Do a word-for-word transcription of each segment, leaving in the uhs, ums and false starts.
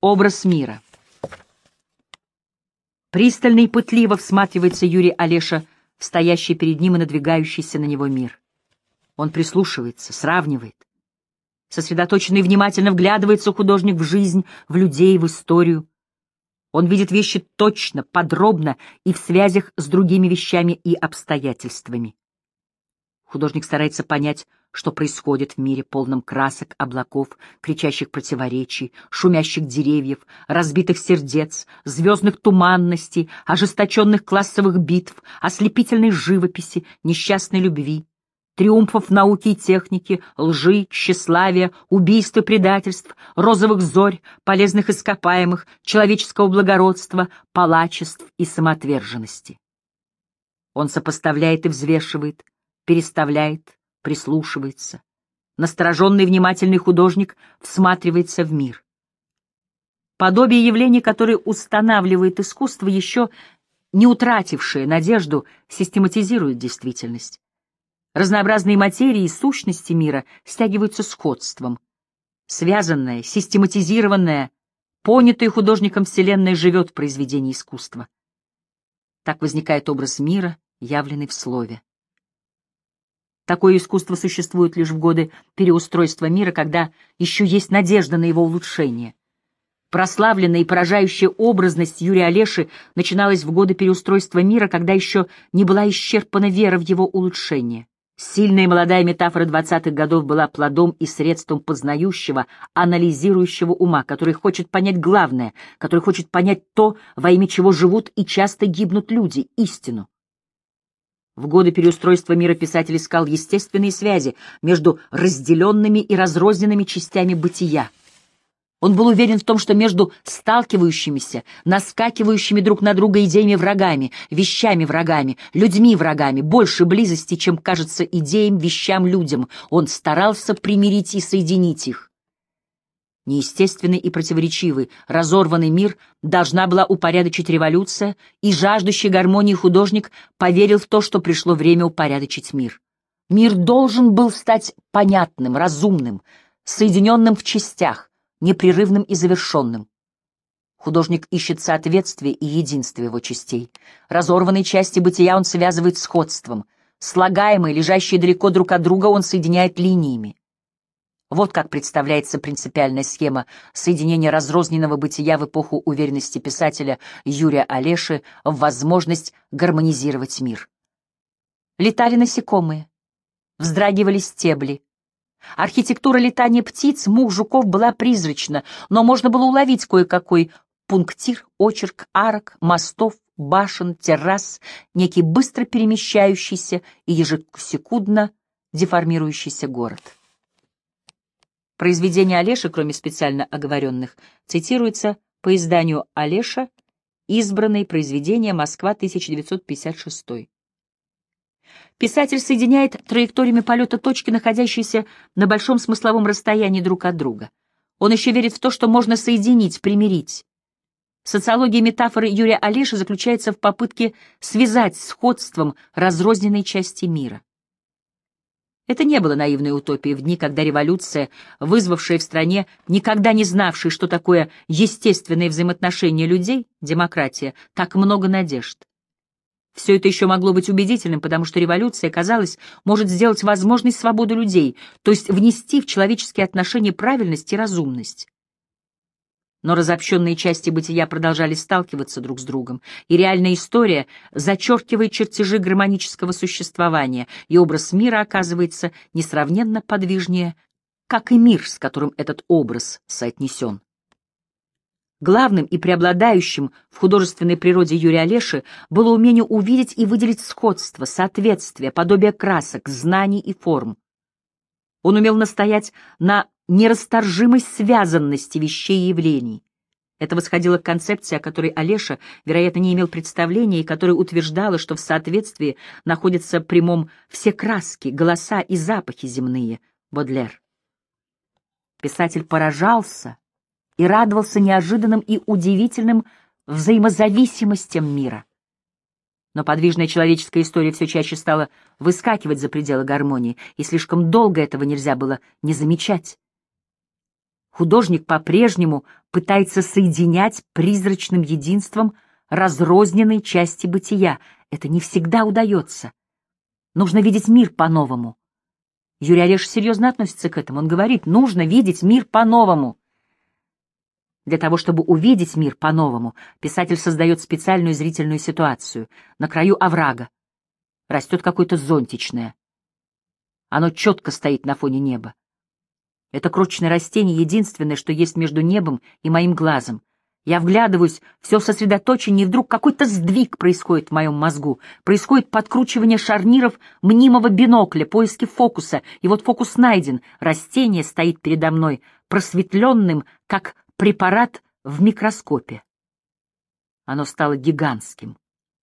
Образ мира. Пристально и пытливо всматривается Юрий Олеша в стоящий перед ним и надвигающийся на него мир. Он прислушивается, сравнивает. Сосредоточенно и внимательно вглядывается художник в жизнь, в людей, в историю. Он видит вещи точно, подробно и в связях с другими вещами и обстоятельствами. Художник старается понять, что происходит в мире, полном красок, облаков, кричащих противоречий, шумящих деревьев, разбитых сердец, звездных туманностей, ожесточенных классовых битв, ослепительной живописи, несчастной любви, триумфов науки и техники, лжи, тщеславия, убийств и предательств, розовых зорь, полезных ископаемых, человеческого благородства, палачеств и самоотверженности. Он сопоставляет и взвешивает, переставляет, прислушивается. Настороженный внимательный художник всматривается в мир. Подобие явлений, которые устанавливает искусство, еще не утратившее надежду, систематизирует действительность. Разнообразные материи и сущности мира стягиваются сходством. Связанная, систематизированная, понятая художником Вселенная живет в произведении искусства. Так возникает образ мира, явленный в слове. Такое искусство существует лишь в годы переустройства мира, когда еще есть надежда на его улучшение. Прославленная и поражающая образность Юрия Олеши начиналась в годы переустройства мира, когда еще не была исчерпана вера в его улучшение. Сильная и молодая метафора двадцатых годов была плодом и средством познающего, анализирующего ума, который хочет понять главное, который хочет понять то, во имя чего живут и часто гибнут люди, истину. В годы переустройства мира писатель искал естественные связи между разделенными и разрозненными частями бытия. Он был уверен в том, что между сталкивающимися, наскакивающими друг на друга идеями врагами, вещами врагами, людьми врагами больше близости, чем кажется идеям, вещам, людям. Он старался примирить и соединить их. Неестественный и противоречивый, разорванный мир должна была упорядочить революция, и жаждущий гармонии художник поверил в то, что пришло время упорядочить мир. Мир должен был стать понятным, разумным, соединенным в частях, непрерывным и завершенным. Художник ищет соответствие и единство его частей. Разорванные части бытия он связывает сходством. Слагаемые, лежащие далеко друг от друга, он соединяет линиями. Вот как представляется принципиальная схема соединения разрозненного бытия в эпоху уверенности писателя Юрия Олеши в возможность гармонизировать мир. Летали насекомые, вздрагивали стебли. Архитектура летания птиц, мух, жуков была призрачна, но можно было уловить кое-какой пунктир, очерк арок, мостов, башен, террас, некий быстро перемещающийся и ежесекундно деформирующийся город. Произведения Олеши, кроме специально оговоренных, цитируются по изданию Олеша «Избранные произведения. Москва, тысяча девятьсот пятьдесят шестой». Писатель соединяет траекториями полета точки, находящиеся на большом смысловом расстоянии друг от друга. Он еще верит в то, что можно соединить, примирить. Социология метафоры Юрия Олеши заключается в попытке связать сходством разрозненные части мира. Это не было наивной утопией в дни, когда революция, вызвавшая в стране, никогда не знавшей, что такое естественные взаимоотношения людей, демократия, так много надежд. Все это еще могло быть убедительным, потому что революция, казалось, может сделать возможной свободу людей, то есть внести в человеческие отношения правильность и разумность. Но разобщенные части бытия продолжали сталкиваться друг с другом, и реальная история зачеркивает чертежи гармонического существования, и образ мира оказывается несравненно подвижнее, как и мир, с которым этот образ соотнесен. Главным и преобладающим в художественной природе Юрия Олеши было умение увидеть и выделить сходство, соответствие, подобие красок, знаний и форм. Он умел настоять на нерасторжимой связанности вещей и явлений. Это восходило к концепции, о которой Олеша, вероятно, не имел представления, и которая утверждала, что в соответствии находятся прямом все краски, голоса и запахи земные. Бодлер. Писатель поражался и радовался неожиданным и удивительным взаимозависимостям мира. Но подвижная человеческая история все чаще стала выскакивать за пределы гармонии, и слишком долго этого нельзя было не замечать. Художник по-прежнему пытается соединять призрачным единством разрозненные части бытия. Это не всегда удается. Нужно видеть мир по-новому. Юрий Олеша серьезно относится к этому. Он говорит, нужно видеть мир по-новому. Для того, чтобы увидеть мир по-новому, писатель создает специальную зрительную ситуацию. На краю оврага растет какое-то зонтичное. Оно четко стоит на фоне неба. Это крошечное растение — единственное, что есть между небом и моим глазом. Я вглядываюсь, все сосредоточение, и вдруг какой-то сдвиг происходит в моем мозгу. Происходит подкручивание шарниров мнимого бинокля, поиски фокуса. И вот фокус найден. Растение стоит передо мной, просветленным, как препарат в микроскопе. Оно стало гигантским.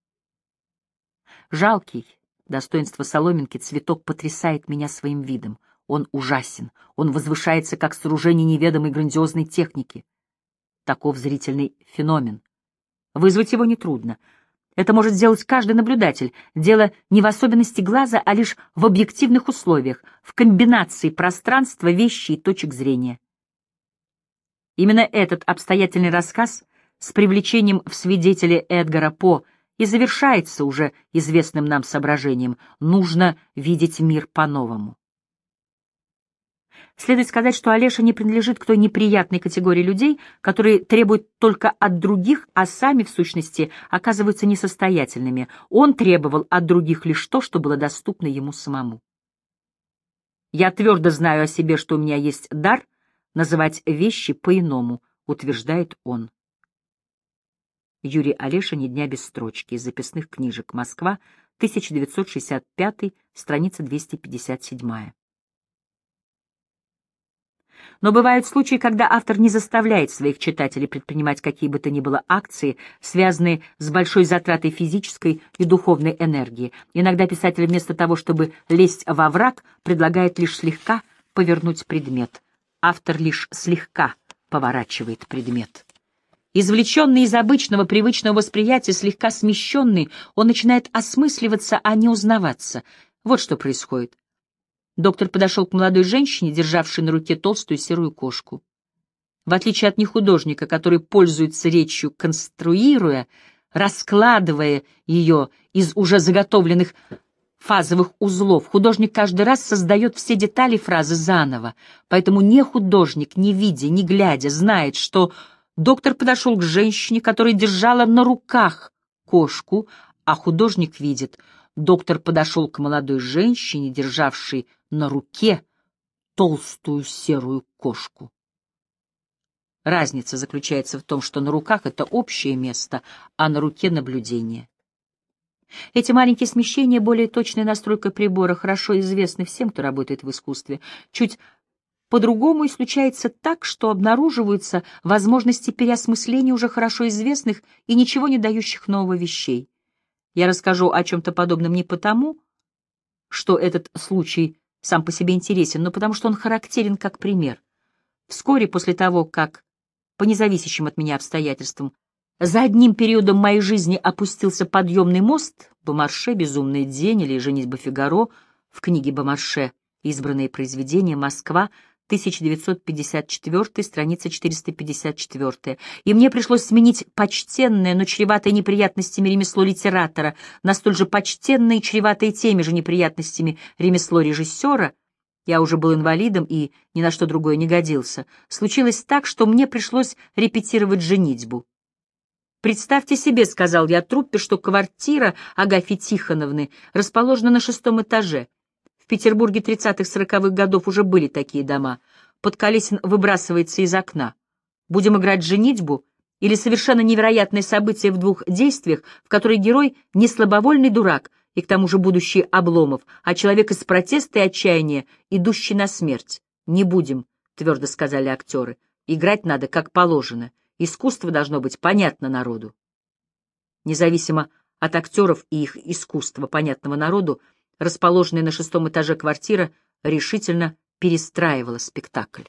Жалкий, достоинство соломинки, цветок потрясает меня своим видом. Он ужасен, он возвышается, как сооружение неведомой грандиозной техники. Таков зрительный феномен. Вызвать его нетрудно. Это может сделать каждый наблюдатель. Дело не в особенности глаза, а лишь в объективных условиях, в комбинации пространства, вещи и точек зрения. Именно этот обстоятельный рассказ с привлечением в свидетели Эдгара По и завершается уже известным нам соображением: нужно видеть мир по-новому. Следует сказать, что Олеша не принадлежит к той неприятной категории людей, которые требуют только от других, а сами, в сущности, оказываются несостоятельными. Он требовал от других лишь то, что было доступно ему самому. «Я твердо знаю о себе, что у меня есть дар называть вещи по-иному», — утверждает он. Юрий Олеша «Ни дня без строчки». Из записных книжек. Москва, тысяча девятьсот шестьдесят пятый, страница двести пятьдесят семь. Но бывают случаи, когда автор не заставляет своих читателей предпринимать какие бы то ни было акции, связанные с большой затратой физической и духовной энергии. Иногда писатель вместо того, чтобы лезть во враг, предлагает лишь слегка повернуть предмет. Автор лишь слегка поворачивает предмет. Извлеченный из обычного привычного восприятия, слегка смещенный, он начинает осмысливаться, а не узнаваться. Вот что происходит. Доктор подошел к молодой женщине, державшей на руке толстую серую кошку. В отличие от нехудожника, который пользуется речью, конструируя, раскладывая ее из уже заготовленных фазовых узлов, художник каждый раз создает все детали фразы заново. Поэтому не художник, не видя, не глядя, знает, что доктор подошел к женщине, которая держала на руках кошку, а художник видит — доктор подошел к молодой женщине, державшей на руке толстую серую кошку. Разница заключается в том, что на руках — это общее место, а на руке — наблюдение. Эти маленькие смещения, более точная настройка прибора, хорошо известны всем, кто работает в искусстве. Чуть по-другому и случается так, что обнаруживаются возможности переосмысления уже хорошо известных и ничего не дающих нового вещей. Я расскажу о чем-то подобном не потому, что этот случай сам по себе интересен, но потому что он характерен как пример. Вскоре после того, как, по независящим от меня обстоятельствам, за одним периодом моей жизни опустился подъемный мост, Бомарше, «Безумный день» или «Женитьба Фигаро» в книге Бомарше «Избранные произведения», Москва, тысяча девятьсот пятьдесят четвёртый, страница четыреста пятьдесят четыре, и мне пришлось сменить почтенное, но чреватое неприятностями ремесло литератора на столь же почтенное и чреватое теми же неприятностями ремесло режиссера. Я уже был инвалидом и ни на что другое не годился. Случилось так, что мне пришлось репетировать «Женитьбу». «Представьте себе, — сказал я труппе, — что квартира Агафьи Тихоновны расположена на шестом этаже. В Петербурге тридцатых-сороковых годов уже были такие дома. Подколесин выбрасывается из окна. Будем играть «Женитьбу» или совершенно невероятное событие в двух действиях, в которой герой не слабовольный дурак и к тому же будущий Обломов, а человек из протеста и отчаяния, идущий на смерть. Не будем, — твердо сказали актеры. Играть надо как положено. Искусство должно быть понятно народу. Независимо от актеров и их искусства, понятного народу, расположенная на шестом этаже квартира решительно перестраивала спектакль.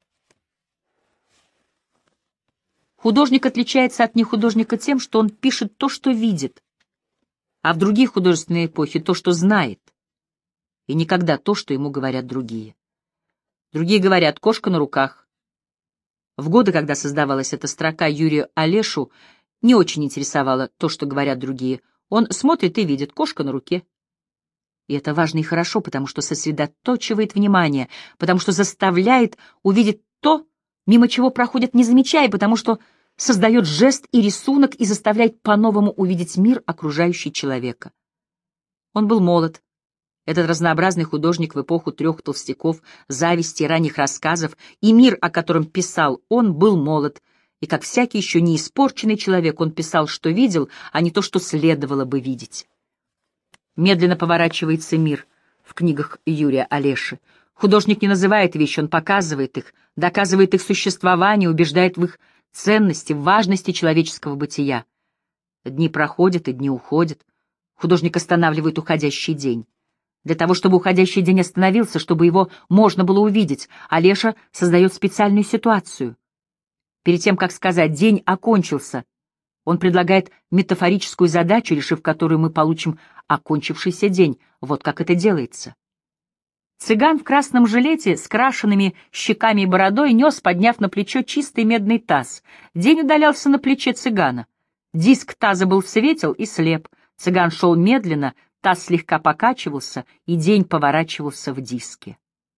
Художник отличается от нехудожника тем, что он пишет то, что видит, а в другие художественные эпохи то, что знает, и никогда то, что ему говорят другие. Другие говорят: кошка на руках, В годы, когда создавалась эта строка, Юрию Олешу не очень интересовало то, что говорят другие. Он смотрит и видит: кошка на руке. И это важно и хорошо, потому что сосредоточивает внимание, потому что заставляет увидеть то, мимо чего проходит, не замечая, потому что создает жест и рисунок и заставляет по-новому увидеть мир, окружающий человека. Он был молод, этот разнообразный художник в эпоху трех толстяков, зависти и ранних рассказов, и мир, о котором писал он, был молод, и, как всякий еще не испорченный человек, он писал, что видел, а не то, что следовало бы видеть. Медленно поворачивается мир в книгах Юрия Олеши. Художник не называет вещи, он показывает их, доказывает их существование, убеждает в их ценности, в важности человеческого бытия. Дни проходят, и дни уходят. Художник останавливает уходящий день. Для того, чтобы уходящий день остановился, чтобы его можно было увидеть, Олеша создает специальную ситуацию. Перед тем, как сказать «день окончился», он предлагает метафорическую задачу, решив которую мы получим окончившийся день. Вот как это делается. Цыган в красном жилете с крашенными щеками и бородой нес, подняв на плечо чистый медный таз. День удалялся на плече цыгана. Диск таза был светел и слеп. Цыган шел медленно, таз слегка покачивался, и день поворачивался в диске.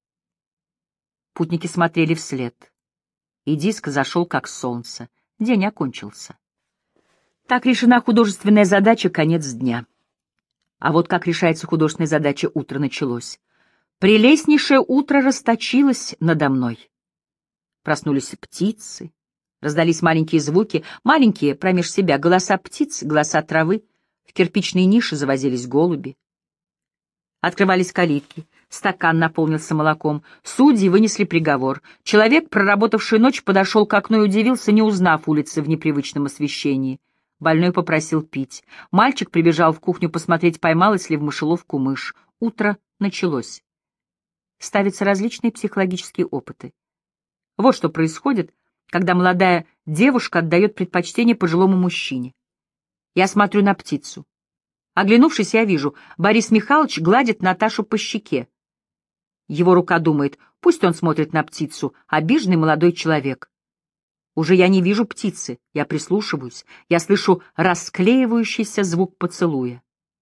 Путники смотрели вслед, и диск зашел как солнце. День окончился. Так решена художественная задача «Конец дня». А вот как решается художественная задача «Утро началось». Прелестнейшее утро расточилось надо мной. Проснулись птицы, раздались маленькие звуки, маленькие промеж себя голоса птиц, голоса травы. В кирпичные ниши завозились голуби. Открывались калитки, стакан наполнился молоком, судьи вынесли приговор. Человек, проработавший ночь, подошел к окну и удивился, не узнав улицы в непривычном освещении. Больной попросил пить. Мальчик прибежал в кухню посмотреть, поймалась ли в мышеловку мышь. Утро началось. Ставятся различные психологические опыты. Вот что происходит, когда молодая девушка отдает предпочтение пожилому мужчине. Я смотрю на птицу. Оглянувшись, я вижу, Борис Михайлович гладит Наташу по щеке. Его рука думает, пусть он смотрит на птицу, обиженный молодой человек. Уже я не вижу птицы, я прислушиваюсь, я слышу расклеивающийся звук поцелуя.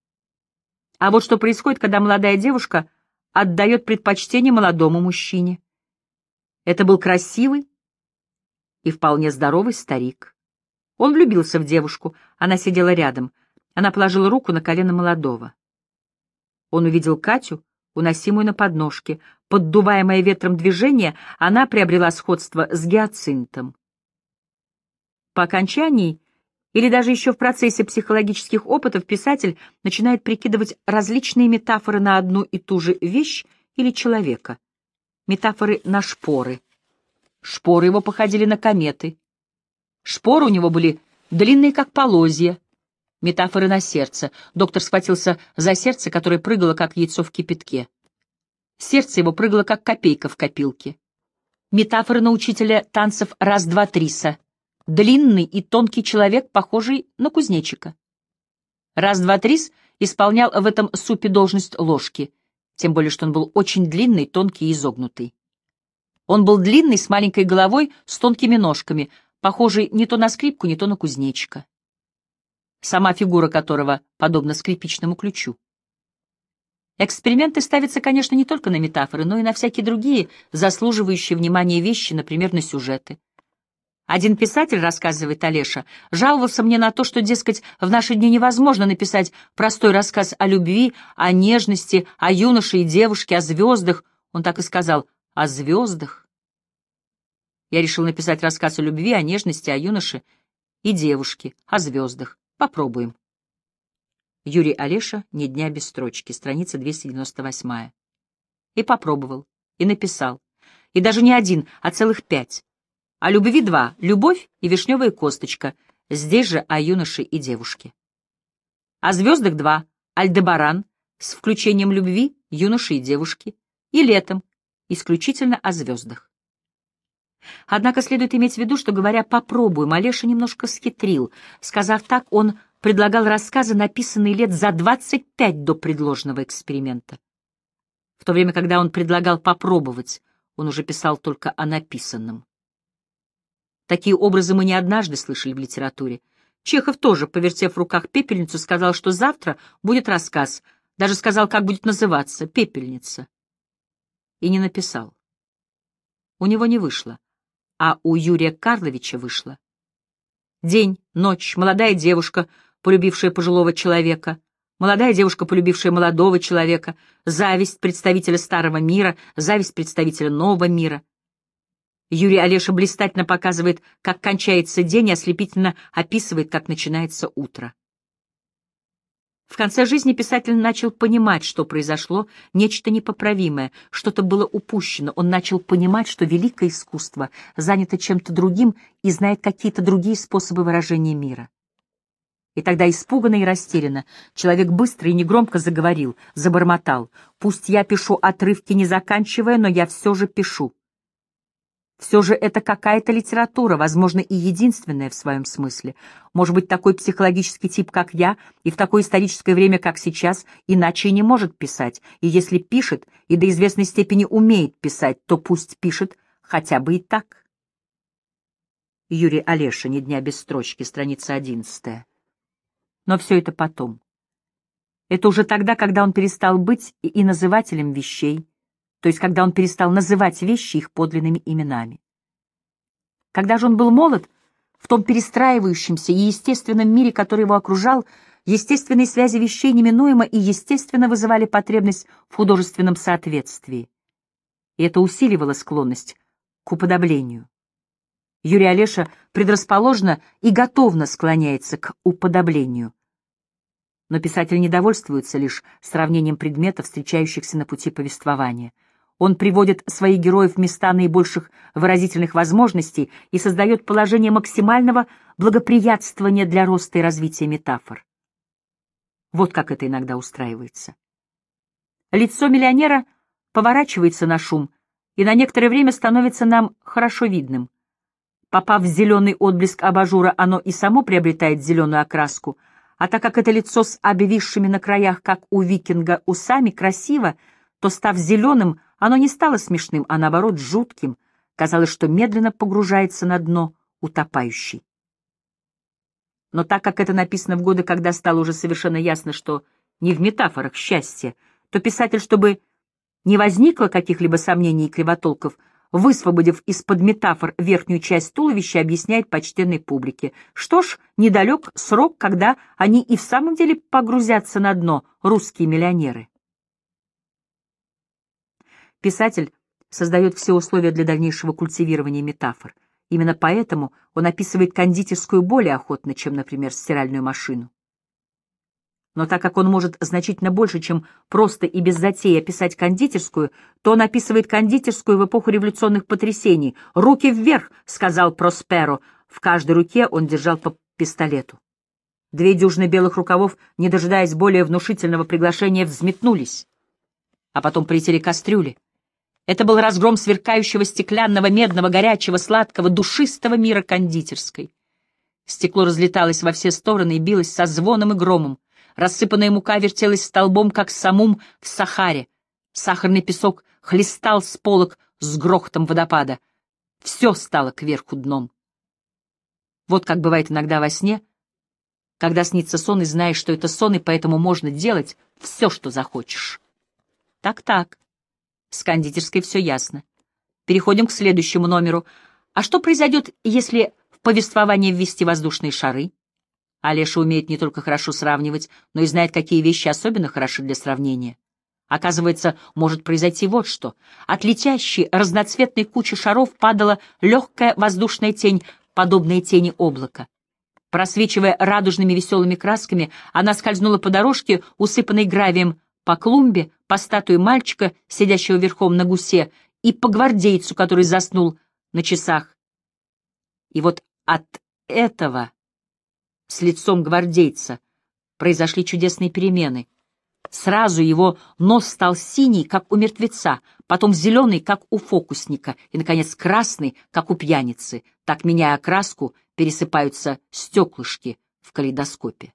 А вот что происходит, когда молодая девушка отдает предпочтение молодому мужчине. Это был красивый и вполне здоровый старик. Он влюбился в девушку, она сидела рядом, она положила руку на колено молодого. Он увидел Катю, уносимую на подножке. Поддуваемое ветром движение, она приобрела сходство с гиацинтом. По окончании или даже еще в процессе психологических опытов писатель начинает прикидывать различные метафоры на одну и ту же вещь или человека. Метафоры на шпоры. Шпоры его походили на кометы. Шпоры у него были длинные, как полозья. Метафоры на сердце. Доктор схватился за сердце, которое прыгало, как яйцо в кипятке. Сердце его прыгало, как копейка в копилке. Метафоры на учителя танцев раз-два-триса. Длинный и тонкий человек, похожий на кузнечика. Раз-два-трис исполнял в этом супе должность ложки, тем более что он был очень длинный, тонкий и изогнутый. Он был длинный, с маленькой головой, с тонкими ножками, похожий не то на скрипку, не то на кузнечика, сама фигура которого подобна скрипичному ключу. Эксперименты ставятся, конечно, не только на метафоры, но и на всякие другие, заслуживающие внимания вещи, например, на сюжеты. Один писатель, рассказывает Олеша, жаловался мне на то, что, дескать, в наши дни невозможно написать простой рассказ о любви, о нежности, о юноше и девушке, о звездах. Он так и сказал: о звездах. Я решил написать рассказ о любви, о нежности, о юноше и девушке, о звездах. Попробуем. Юрий Олеша «Ни дня без строчки», страница двести девяносто восемь. И попробовал, и написал. И даже не один, а целых пять. О любви два — любовь и вишневая косточка, здесь же о юноше и девушке. О звездах два — Альдебаран с включением любви, юноши и девушки, и летом исключительно о звездах. Однако следует иметь в виду, что, говоря «попробуем», Олеша немножко схитрил. Сказав так, он предлагал рассказы, написанные лет за двадцать пять до предложенного эксперимента. В то время, когда он предлагал попробовать, он уже писал только о написанном. Такие образы мы не однажды слышали в литературе. Чехов тоже, повертев в руках пепельницу, сказал, что завтра будет рассказ, даже сказал, как будет называться — «Пепельница». И не написал. У него не вышло, а у Юрия Карловича вышло. День, ночь, молодая девушка, полюбившая пожилого человека, молодая девушка, полюбившая молодого человека, зависть представителя старого мира, зависть представителя нового мира. Юрий Олеша блистательно показывает, как кончается день, и ослепительно описывает, как начинается утро. В конце жизни писатель начал понимать, что произошло нечто непоправимое, что-то было упущено. Он начал понимать, что великое искусство занято чем-то другим и знает какие-то другие способы выражения мира. И тогда испуганно и растерянно человек быстро и негромко заговорил, забормотал: «Пусть я пишу отрывки, не заканчивая, но я все же пишу. Все же это какая-то литература, возможно, и единственная в своем смысле. Может быть, такой психологический тип, как я, и в такое историческое время, как сейчас, иначе и не может писать. И если пишет, и до известной степени умеет писать, то пусть пишет хотя бы и так». Юрий Олеша, «Ни дня без строчки», страница одиннадцатая. Но все это потом. Это уже тогда, когда он перестал быть и, и назывателем вещей, то есть когда он перестал называть вещи их подлинными именами. Когда же он был молод, в том перестраивающемся и естественном мире, который его окружал, естественные связи вещей неминуемо и естественно вызывали потребность в художественном соответствии. И это усиливало склонность к уподоблению. Юрий Олеша предрасположенно и готовно склоняется к уподоблению. Но писатель не довольствуется лишь сравнением предметов, встречающихся на пути повествования. Он приводит своих героев в места наибольших выразительных возможностей и создает положение максимального благоприятствования для роста и развития метафор. Вот как это иногда устраивается. Лицо миллионера поворачивается на шум и на некоторое время становится нам хорошо видным. Попав в зеленый отблеск абажура, оно и само приобретает зеленую окраску, а так как это лицо с обвисшими на краях, как у викинга, усами красиво, то, став зеленым, оно не стало смешным, а наоборот жутким. Казалось, что медленно погружается на дно утопающий. Но так как это написано в годы, когда стало уже совершенно ясно, что не в метафорах счастье, то писатель, чтобы не возникло каких-либо сомнений и кривотолков, высвободив из-под метафор верхнюю часть туловища, объясняет почтенной публике: что ж, недалек срок, когда они и в самом деле погрузятся на дно, русские миллионеры. Писатель создает все условия для дальнейшего культивирования метафор. Именно поэтому он описывает кондитерскую более охотно, чем, например, стиральную машину. Но так как он может значительно больше, чем просто и без затеи описать кондитерскую, то он описывает кондитерскую в эпоху революционных потрясений. «Руки вверх!» — сказал Просперо. В каждой руке он держал по пистолету. Две дюжины белых рукавов, не дожидаясь более внушительного приглашения, взметнулись. А потом полетели кастрюли. Это был разгром сверкающего стеклянного, медного, горячего, сладкого, душистого мира кондитерской. Стекло разлеталось во все стороны и билось со звоном и громом. Рассыпанная мука вертелась столбом, как самум в Сахаре. Сахарный песок хлестал с полок с грохотом водопада. Все стало кверху дном. Вот как бывает иногда во сне, когда снится сон, и знаешь, что это сон, и поэтому можно делать все, что захочешь. Так-так. С кондитерской все ясно. Переходим к следующему номеру. А что произойдет, если в повествование ввести воздушные шары? Олеша умеет не только хорошо сравнивать, но и знает, какие вещи особенно хороши для сравнения. Оказывается, может произойти вот что. От летящей разноцветной кучи шаров падала легкая воздушная тень, подобная тени облака. Просвечивая радужными веселыми красками, она скользнула по дорожке, усыпанной гравием, по клумбе, по статуе мальчика, сидящего верхом на гусе, и по гвардейцу, который заснул на часах. И вот от этого с лицом гвардейца произошли чудесные перемены. Сразу его нос стал синий, как у мертвеца, потом зеленый, как у фокусника, и, наконец, красный, как у пьяницы. Так, меняя окраску, пересыпаются стеклышки в калейдоскопе.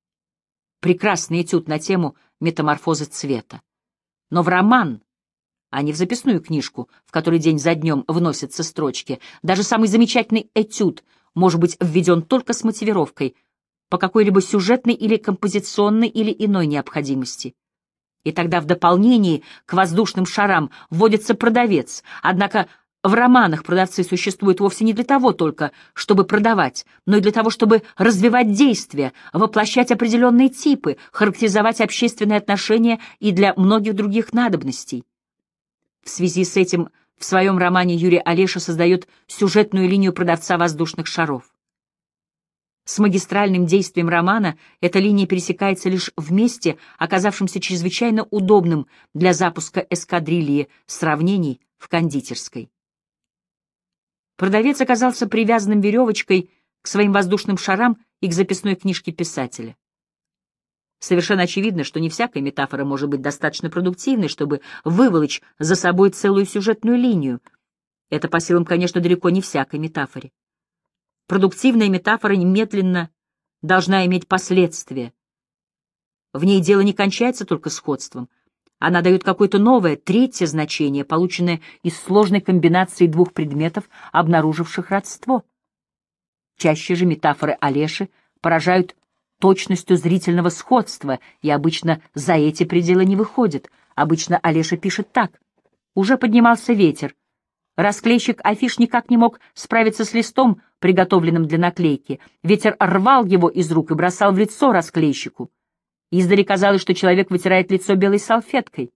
Прекрасный этюд на тему метаморфозы цвета. Но в роман а не в записную книжку, в которой день за днем вносятся строчки. Даже самый замечательный этюд может быть введен только с мотивировкой, по какой-либо сюжетной или композиционной или иной необходимости. И тогда в дополнении к воздушным шарам вводится продавец. Однако в романах продавцы существуют вовсе не для того только, чтобы продавать, но и для того, чтобы развивать действия, воплощать определенные типы, характеризовать общественные отношения и для многих других надобностей. В связи с этим в своем романе Юрий Олеша создает сюжетную линию продавца воздушных шаров. С магистральным действием романа эта линия пересекается лишь в месте, оказавшемся чрезвычайно удобным для запуска эскадрильи сравнений в кондитерской. Продавец оказался привязанным веревочкой к своим воздушным шарам и к записной книжке писателя. Совершенно очевидно, что не всякая метафора может быть достаточно продуктивной, чтобы выволочь за собой целую сюжетную линию. Это по силам, конечно, далеко не всякой метафоре. Продуктивная метафора немедленно должна иметь последствия. В ней дело не кончается только сходством. Она дает какое-то новое, третье значение, полученное из сложной комбинации двух предметов, обнаруживших родство. Чаще же метафоры Олеши поражают точностью зрительного сходства и обычно за эти пределы не выходят. Обычно Олеша пишет так. «Уже поднимался ветер. Расклейщик афиш никак не мог справиться с листом, приготовленным для наклейки. Ветер рвал его из рук и бросал в лицо расклейщику. Издали казалось, что человек вытирает лицо белой салфеткой».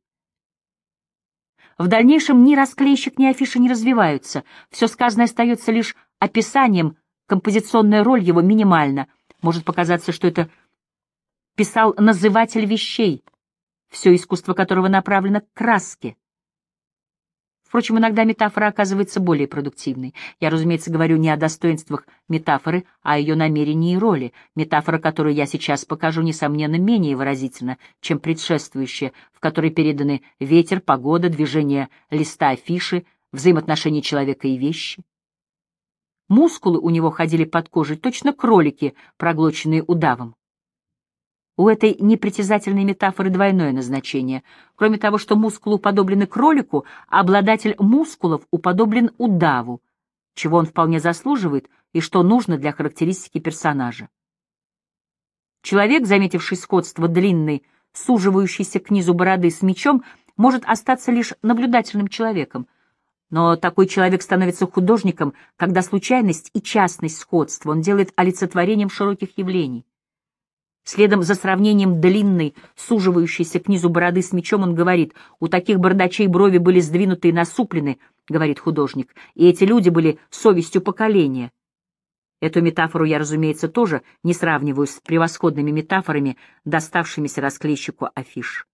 В дальнейшем ни расклейщик, ни афиша не развиваются. Все сказанное остается лишь описанием, композиционная роль его минимальна. Может показаться, что это писал называтель вещей, все искусство которого направлено к краске. Впрочем, иногда метафора оказывается более продуктивной. Я, разумеется, говорю не о достоинствах метафоры, а о ее намерении и роли. Метафора, которую я сейчас покажу, несомненно, менее выразительна, чем предшествующая, в которой переданы ветер, погода, движение листа афиши, взаимоотношения человека и вещи. Мускулы у него ходили под кожей, точно кролики, проглоченные удавом. У этой непритязательной метафоры двойное назначение. Кроме того, что мускулы уподоблены кролику, обладатель мускулов уподоблен удаву, чего он вполне заслуживает и что нужно для характеристики персонажа. Человек, заметивший сходство длинной, суживающейся к низу бороды с мечом, может остаться лишь наблюдательным человеком. Но такой человек становится художником, когда случайность и частность сходства он делает олицетворением широких явлений. Следом за сравнением длинной, суживающейся к низу бороды с мечом, он говорит: «У таких бардачей брови были сдвинуты и насуплены», — говорит художник, «и эти люди были совестью поколения». Эту метафору я, разумеется, тоже не сравниваю с превосходными метафорами, доставшимися расклейщику афиш.